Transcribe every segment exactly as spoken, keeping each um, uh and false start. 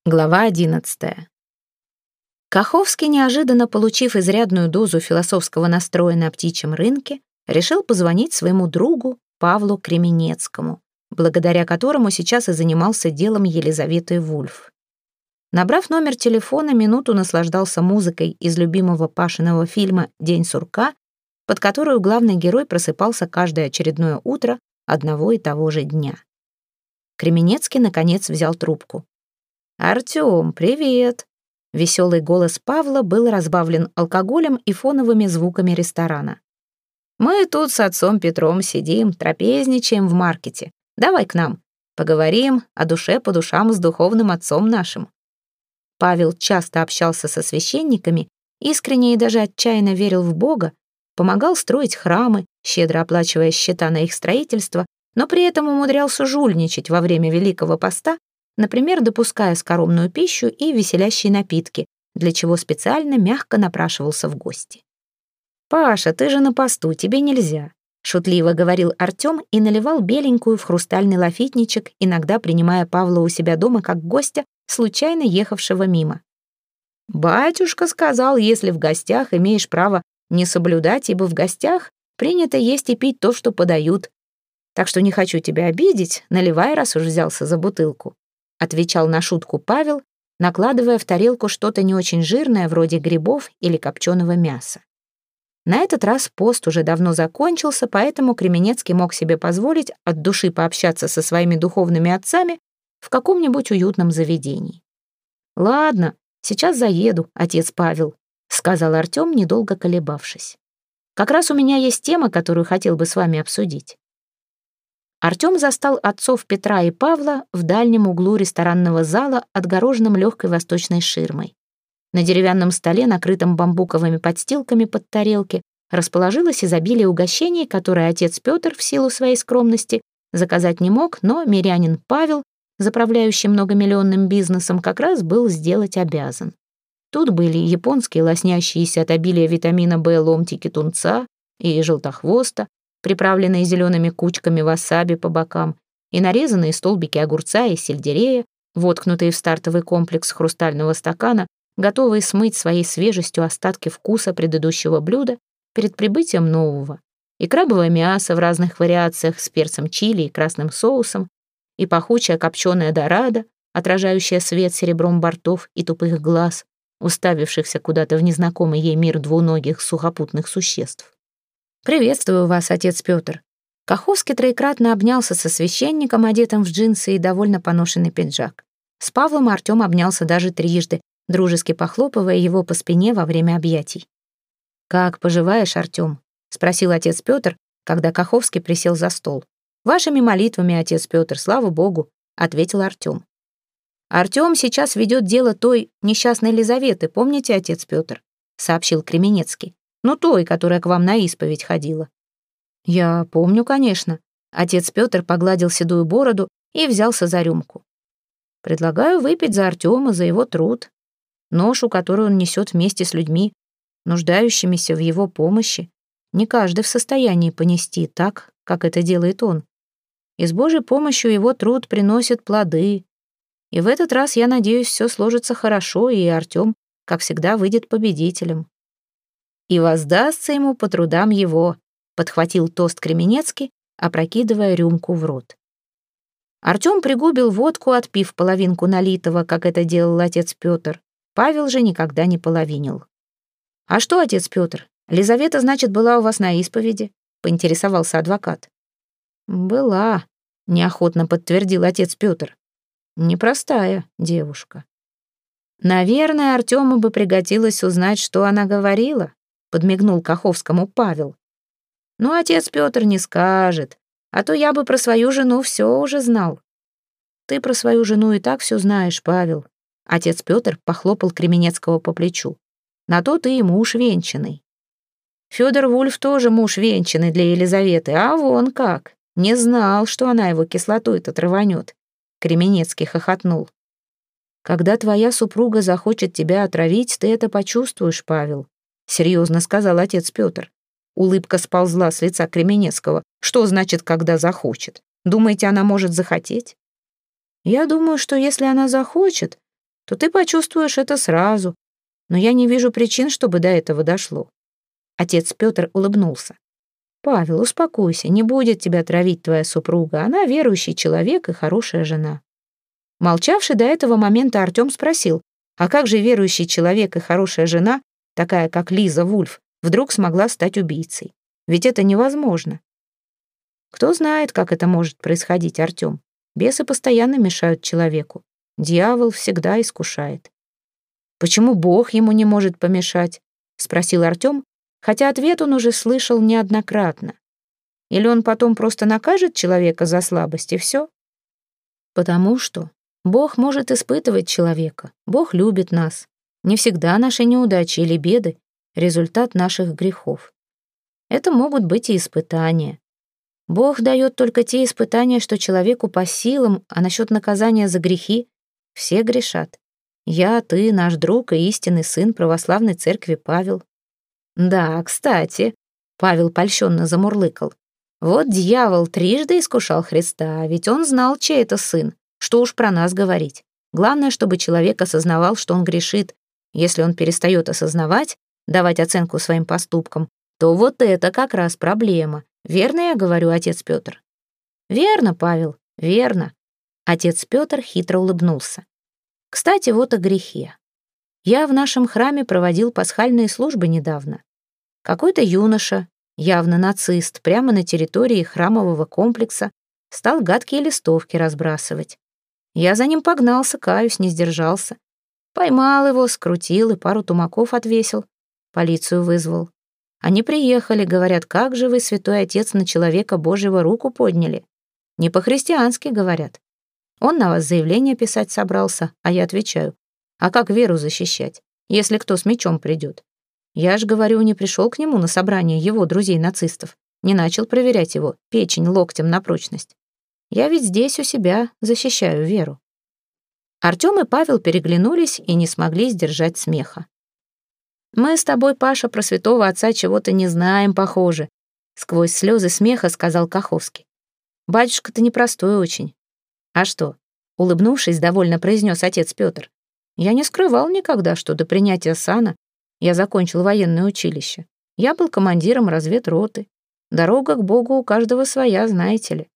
Глава одиннадцатая. Каховский, неожиданно получив изрядную дозу философского настроя на птичьем рынке, решил позвонить своему другу Павлу Кременецкому, благодаря которому сейчас и занимался делом Елизаветы Вульф. Набрав номер телефона, минуту наслаждался музыкой из любимого Пашиного фильма «День сурка», под которую главный герой просыпался каждое очередное утро одного и того же дня. Кременецкий, наконец, взял трубку. «Артём, привет!» Веселый голос Павла был разбавлен алкоголем и фоновыми звуками ресторана. «Мы тут с отцом Петром сидим, трапезничаем в маркете. Давай к нам. Поговорим о душе по душам с духовным отцом нашим». Павел часто общался со священниками, искренне и даже отчаянно верил в Бога, помогал строить храмы, щедро оплачивая счета на их строительство, но при этом умудрялся жульничать во время Великого Поста, например, допуская скоромную пищу и веселящие напитки, для чего специально мягко напрашивался в гости. «Паша, ты же на посту, тебе нельзя», — шутливо говорил Артём и наливал беленькую в хрустальный лафитничек, иногда принимая Павла у себя дома как гостя, случайно ехавшего мимо. «Батюшка сказал, если в гостях имеешь право не соблюдать, ибо в гостях принято есть и пить то, что подают. Так что не хочу тебя обидеть, наливай, раз уж взялся за бутылку», — отвечал на шутку Павел, накладывая в тарелку что-то не очень жирное, вроде грибов или копченого мяса. На этот раз пост уже давно закончился, поэтому Кременецкий мог себе позволить от души пообщаться со своими духовными отцами в каком-нибудь уютном заведении. «Ладно, сейчас заеду, отец Павел», — сказал Артём, недолго колебавшись. «Как раз у меня есть тема, которую хотел бы с вами обсудить». Артём застал отцов Петра и Павла в дальнем углу ресторанного зала, отгороженном легкой восточной ширмой. На деревянном столе, накрытом бамбуковыми подстилками под тарелки, расположилось изобилие угощений, которые отец Петр, в силу своей скромности, заказать не мог, но мирянин Павел, заправляющий многомиллионным бизнесом, как раз был сделать обязан. Тут были японские лоснящиеся от обилия витамина В ломтики тунца и желтохвоста, приправленные зелеными кучками васаби по бокам, и нарезанные столбики огурца и сельдерея, воткнутые в стартовый комплекс хрустального стакана, готовые смыть своей свежестью остатки вкуса предыдущего блюда перед прибытием нового, и крабовое мясо в разных вариациях с перцем чили и красным соусом, и пахучая копченая дорадо, отражающая свет серебром бортов и тупых глаз, уставившихся куда-то в незнакомый ей мир двуногих сухопутных существ. «Приветствую вас, отец Петр». Каховский троекратно обнялся со священником, одетым в джинсы и довольно поношенный пиджак. С Павлом Артём обнялся даже трижды, дружески похлопывая его по спине во время объятий. «Как поживаешь, Артём?» — спросил отец Петр, когда Каховский присел за стол. «Вашими молитвами, отец Петр, слава Богу», — ответил Артём. «Артём сейчас ведет дело той несчастной Лизаветы, помните, отец Петр?» — сообщил Кременецкий. «Ну, той, которая к вам на исповедь ходила». «Я помню, конечно». Отец Петр погладил седую бороду и взялся за рюмку. «Предлагаю выпить за Артёма, за его труд, ношу, которую он несет вместе с людьми, нуждающимися в его помощи. Не каждый в состоянии понести так, как это делает он. И с Божьей помощью его труд приносит плоды. И в этот раз, я надеюсь, все сложится хорошо, и Артём, как всегда, выйдет победителем. И воздастся ему по трудам его», — подхватил тост Кременецкий, опрокидывая рюмку в рот. Артём пригубил водку, отпив половинку налитого, как это делал отец Петр. Павел же никогда не половинил. «А что, отец Петр, Лизавета, значит, была у вас на исповеди?» — поинтересовался адвокат. «Была», — неохотно подтвердил отец Петр. «Непростая девушка». «Наверное, Артёму бы пригодилось узнать, что она говорила», — подмигнул Каховскому Павел. «Ну, отец Петр не скажет, а то я бы про свою жену все уже знал». «Ты про свою жену и так все знаешь, Павел». Отец Петр похлопал Кременецкого по плечу. «На то ты и муж венчанный». Федор Вульф тоже муж венчанный для Елизаветы, а вон как. Не знал, что она его кислотой-то рванет. Кременецкий хохотнул. «Когда твоя супруга захочет тебя отравить, ты это почувствуешь, Павел», — серьезно сказал отец Петр. Улыбка сползла с лица Кременецкого. «Что значит, когда захочет? Думаете, она может захотеть?» «Я думаю, что если она захочет, то ты почувствуешь это сразу. Но я не вижу причин, чтобы до этого дошло». Отец Петр улыбнулся. «Павел, успокойся, не будет тебя травить твоя супруга. Она верующий человек и хорошая жена». Молчавший до этого момента Артем спросил, а как же верующий человек и хорошая жена, такая как Лиза Вульф, вдруг смогла стать убийцей? Ведь это невозможно. Кто знает, как это может происходить, Артем? Бесы постоянно мешают человеку. Дьявол всегда искушает. «Почему Бог ему не может помешать?» — спросил Артем, хотя ответ он уже слышал неоднократно. Или он потом просто накажет человека за слабость, и все? Потому что Бог может испытывать человека. Бог любит нас. Не всегда наши неудачи или беды — результат наших грехов. Это могут быть и испытания. Бог дает только те испытания, что человеку по силам, а насчет наказания за грехи все грешат. Я, ты, наш друг и истинный сын православной церкви Павел. Да, кстати, Павел польщенно замурлыкал. Вот дьявол трижды искушал Христа, ведь он знал, чей это сын. Что уж про нас говорить. Главное, чтобы человек осознавал, что он грешит. Если он перестает осознавать, давать оценку своим поступкам, то вот это как раз проблема. Верно я говорю, отец Петр? Верно, Павел, верно. Отец Петр хитро улыбнулся. Кстати, вот о грехе. Я в нашем храме проводил пасхальные службы недавно. Какой-то юноша, явно нацист, прямо на территории храмового комплекса стал гадкие листовки разбрасывать. Я за ним погнался, каюсь, не сдержался. Поймал его, скрутил и пару тумаков отвесил. Полицию вызвал. Они приехали, говорят, как же вы, святой отец, на человека Божьего руку подняли? Не по-христиански, говорят. Он на вас заявление писать собрался, а я отвечаю, а как веру защищать, если кто с мечом придет? Я ж, говорю, не пришел к нему на собрание его друзей-нацистов, не начал проверять его печень локтем на прочность. Я ведь здесь у себя защищаю веру. Артем и Павел переглянулись и не смогли сдержать смеха. «Мы с тобой, Паша, про святого отца чего-то не знаем, похоже», сквозь слезы смеха сказал Каховский. «Батюшка-то непростой очень». «А что?» — улыбнувшись, довольно произнес отец Петр. «Я не скрывал никогда, что до принятия сана я закончил военное училище. Я был командиром разведроты. Дорога к Богу у каждого своя, знаете ли».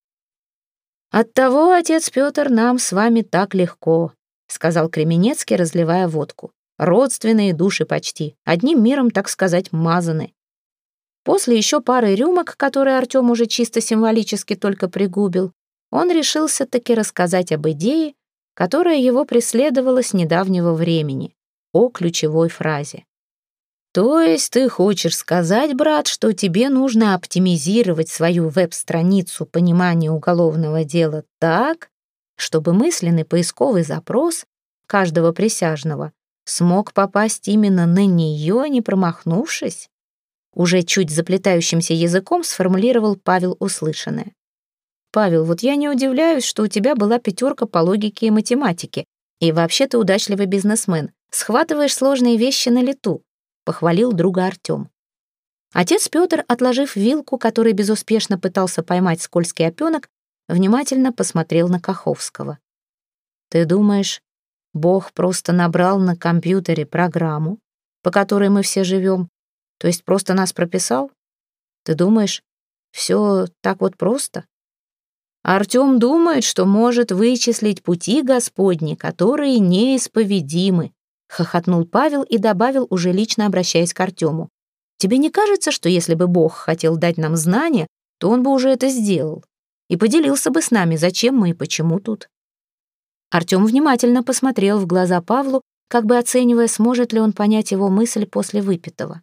«Оттого, отец Петр, нам с вами так легко», — сказал Кременецкий, разливая водку. «Родственные души почти, одним миром, так сказать, мазаны». После еще пары рюмок, которые Артем уже чисто символически только пригубил, он решился таки рассказать об идее, которая его преследовала с недавнего времени, о ключевой фразе. «То есть ты хочешь сказать, брат, что тебе нужно оптимизировать свою веб-страницу понимания уголовного дела так, чтобы мысленный поисковый запрос каждого присяжного смог попасть именно на нее, не промахнувшись?» Уже чуть заплетающимся языком сформулировал Павел услышанное. «Павел, вот я не удивляюсь, что у тебя была пятерка по логике и математике, и вообще ты удачливый бизнесмен, схватываешь сложные вещи на лету», — похвалил друга Артем. Отец Петр, отложив вилку, который безуспешно пытался поймать скользкий опенок, внимательно посмотрел на Каховского. «Ты думаешь, Бог просто набрал на компьютере программу, по которой мы все живем, то есть просто нас прописал? Ты думаешь, все так вот просто?» Артем думает, что может вычислить пути Господни, которые неисповедимы, хохотнул Павел и добавил, уже лично обращаясь к Артему. Тебе не кажется, что если бы Бог хотел дать нам знания, то он бы уже это сделал и поделился бы с нами, зачем мы и почему тут? Артем внимательно посмотрел в глаза Павлу, как бы оценивая, сможет ли он понять его мысль после выпитого.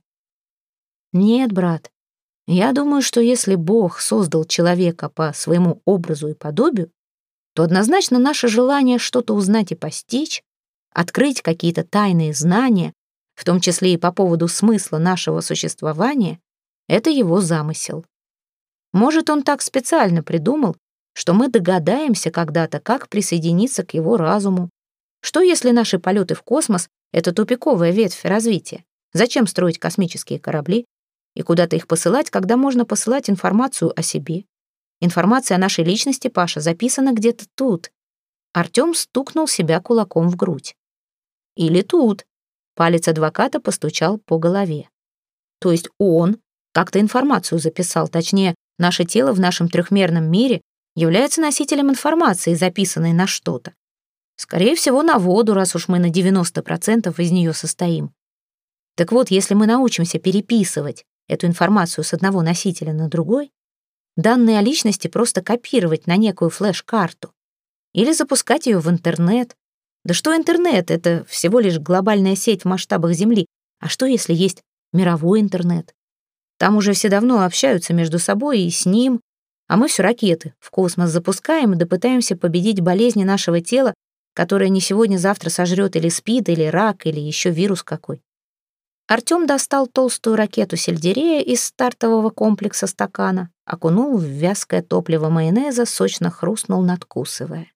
Нет, брат, я думаю, что если Бог создал человека по своему образу и подобию, то однозначно наше желание что-то узнать и постичь, открыть какие-то тайные знания, в том числе и по поводу смысла нашего существования, это его замысел. Может, он так специально придумал, что мы догадаемся когда-то, как присоединиться к его разуму. Что если наши полеты в космос — это тупиковая ветвь развития? Зачем строить космические корабли? И куда-то их посылать, когда можно посылать информацию о себе? Информация о нашей личности, Паша, записана где-то тут. Артем стукнул себя кулаком в грудь. Или тут. Палец адвоката постучал по голове. То есть он как-то информацию записал, точнее, наше тело в нашем трехмерном мире является носителем информации, записанной на что-то. Скорее всего, на воду, раз уж мы на девяносто процентов из нее состоим. Так вот, если мы научимся переписывать эту информацию с одного носителя на другой, данные о личности просто копировать на некую флеш-карту или запускать ее в интернет. Да что интернет? Это всего лишь глобальная сеть в масштабах Земли. А что, если есть мировой интернет? Там уже все давно общаются между собой и с ним, а мы все ракеты в космос запускаем и допытаемся победить болезни нашего тела, которое не сегодня-завтра сожрет или СПИД, или рак, или еще вирус какой. Артем достал толстую ракету сельдерея из стартового комплекса стакана, окунул в вязкое топливо майонеза, сочно хрустнул, надкусывая.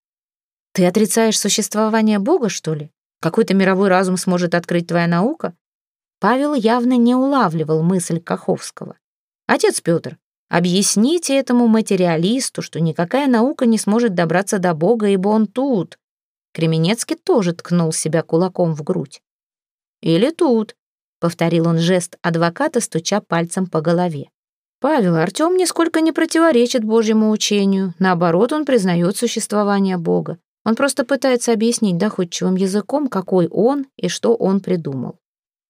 «Ты отрицаешь существование Бога, что ли? Какой-то мировой разум сможет открыть твоя наука?» Павел явно не улавливал мысль Каховского. «Отец Петр, объясните этому материалисту, что никакая наука не сможет добраться до Бога, ибо он тут». Кременецкий тоже ткнул себя кулаком в грудь. «Или тут», — повторил он жест адвоката, стуча пальцем по голове. «Павел, Артем нисколько не противоречит Божьему учению. Наоборот, он признает существование Бога. Он просто пытается объяснить доходчивым языком, какой он и что он придумал.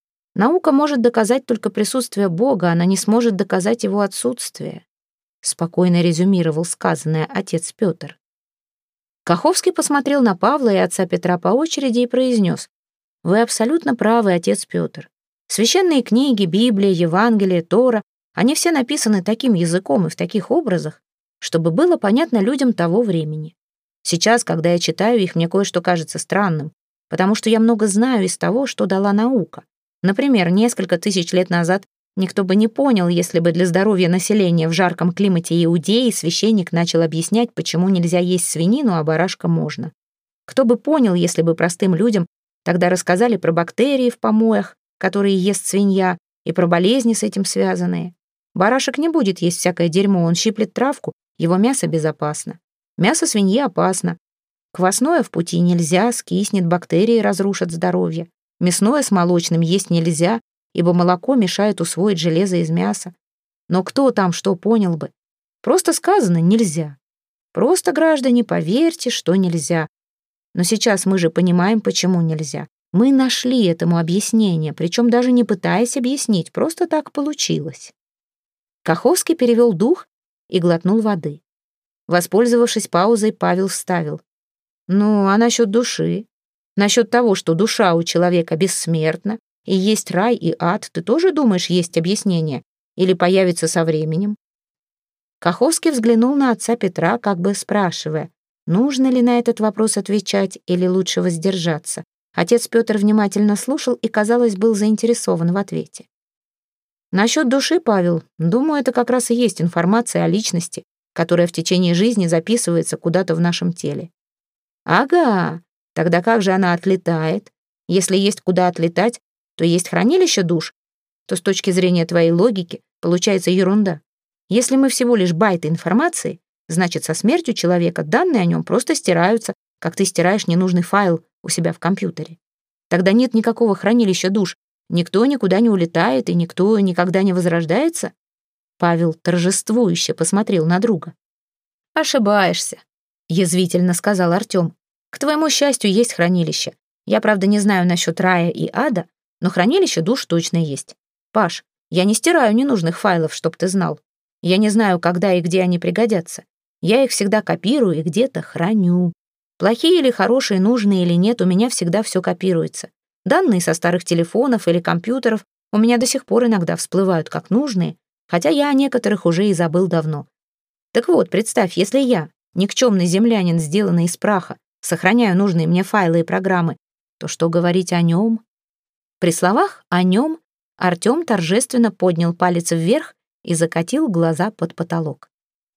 Наука может доказать только присутствие Бога, она не сможет доказать его отсутствие», — спокойно резюмировал сказанное отец Петр. Каховский посмотрел на Павла и отца Петра по очереди и произнес: «Вы абсолютно правы, отец Петр. Священные книги, Библия, Евангелие, Тора, они все написаны таким языком и в таких образах, чтобы было понятно людям того времени. Сейчас, когда я читаю их, мне кое-что кажется странным, потому что я много знаю из того, что дала наука. Например, несколько тысяч лет назад никто бы не понял, если бы для здоровья населения в жарком климате Иудеи священник начал объяснять, почему нельзя есть свинину, а барашка можно. Кто бы понял, если бы простым людям тогда рассказали про бактерии в помоях, которые ест свинья, и про болезни с этим связанные. Барашек не будет есть всякое дерьмо, он щиплет травку, его мясо безопасно. Мясо свиньи опасно. Квасное в пути нельзя, скиснет, бактерии разрушат здоровье. Мясное с молочным есть нельзя, ибо молоко мешает усвоить железо из мяса. Но кто там что понял бы? Просто сказано «нельзя». Просто, граждане, поверьте, что нельзя. Но сейчас мы же понимаем, почему нельзя. Мы нашли этому объяснение, причем даже не пытаясь объяснить, просто так получилось. Каховский перевел дух и глотнул воды. Воспользовавшись паузой, Павел вставил: «Ну, а насчет души? Насчет того, что душа у человека бессмертна, и есть рай и ад, ты тоже думаешь, есть объяснение? Или появится со временем?» Каховский взглянул на отца Петра, как бы спрашивая, нужно ли на этот вопрос отвечать или лучше воздержаться. Отец Петр внимательно слушал и, казалось, был заинтересован в ответе. «Насчет души, Павел, думаю, это как раз и есть информация о личности, которая в течение жизни записывается куда-то в нашем теле». «Ага, тогда как же она отлетает? Если есть куда отлетать, то есть хранилище душ, то с точки зрения твоей логики получается ерунда. Если мы всего лишь байты информации, значит, со смертью человека данные о нем просто стираются, как ты стираешь ненужный файл у себя в компьютере. Тогда нет никакого хранилища душ, никто никуда не улетает и никто никогда не возрождается». Павел торжествующе посмотрел на друга. «Ошибаешься», — язвительно сказал Артем. «К твоему счастью, есть хранилище. Я, правда, не знаю насчет рая и ада, но хранилище душ точно есть. Паш, я не стираю ненужных файлов, чтоб ты знал. Я не знаю, когда и где они пригодятся. Я их всегда копирую и где-то храню. Плохие или хорошие, нужные или нет, у меня всегда все копируется. Данные со старых телефонов или компьютеров у меня до сих пор иногда всплывают как нужные, хотя я о некоторых уже и забыл давно. Так вот, представь, если я, никчемный землянин, сделанный из праха, сохраняю нужные мне файлы и программы, то что говорить о нем?» При словах «о нем» Артем торжественно поднял палец вверх и закатил глаза под потолок.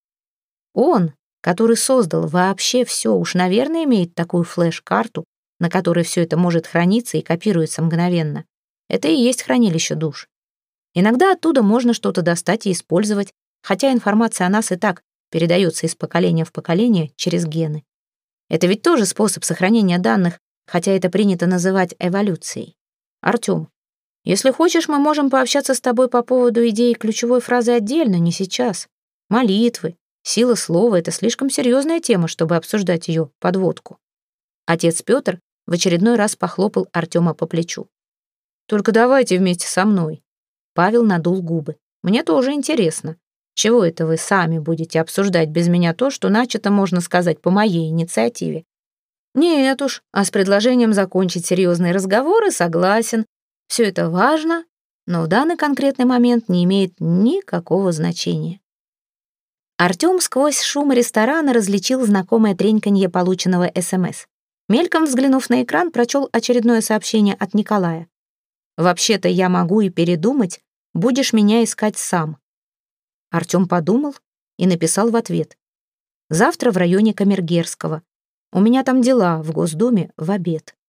Он, который создал вообще все, уж, наверное, имеет такую флеш-карту, на которой все это может храниться и копируется мгновенно. Это и есть хранилище душ. Иногда оттуда можно что-то достать и использовать, хотя информация о нас и так передается из поколения в поколение через гены. Это ведь тоже способ сохранения данных, хотя это принято называть эволюцией. Артём, если хочешь, мы можем пообщаться с тобой по поводу идеи ключевой фразы отдельно, не сейчас. Молитвы, сила слова — это слишком серьезная тема, чтобы обсуждать ее под водку. Отец Петр в очередной раз похлопал Артема по плечу. «Только давайте вместе со мной». Павел надул губы. «Мне тоже интересно. Чего это вы сами будете обсуждать без меня то, что начато, можно сказать, по моей инициативе? Нет уж, а с предложением закончить серьезные разговоры согласен. Все это важно, но в данный конкретный момент не имеет никакого значения». Артём сквозь шум ресторана различил знакомое треньканье полученного СМС. Мельком взглянув на экран, прочел очередное сообщение от Николая. «Вообще-то я могу и передумать, будешь меня искать сам». Артём подумал и написал в ответ. «Завтра в районе Камергерского. У меня там дела в Госдуме в обед».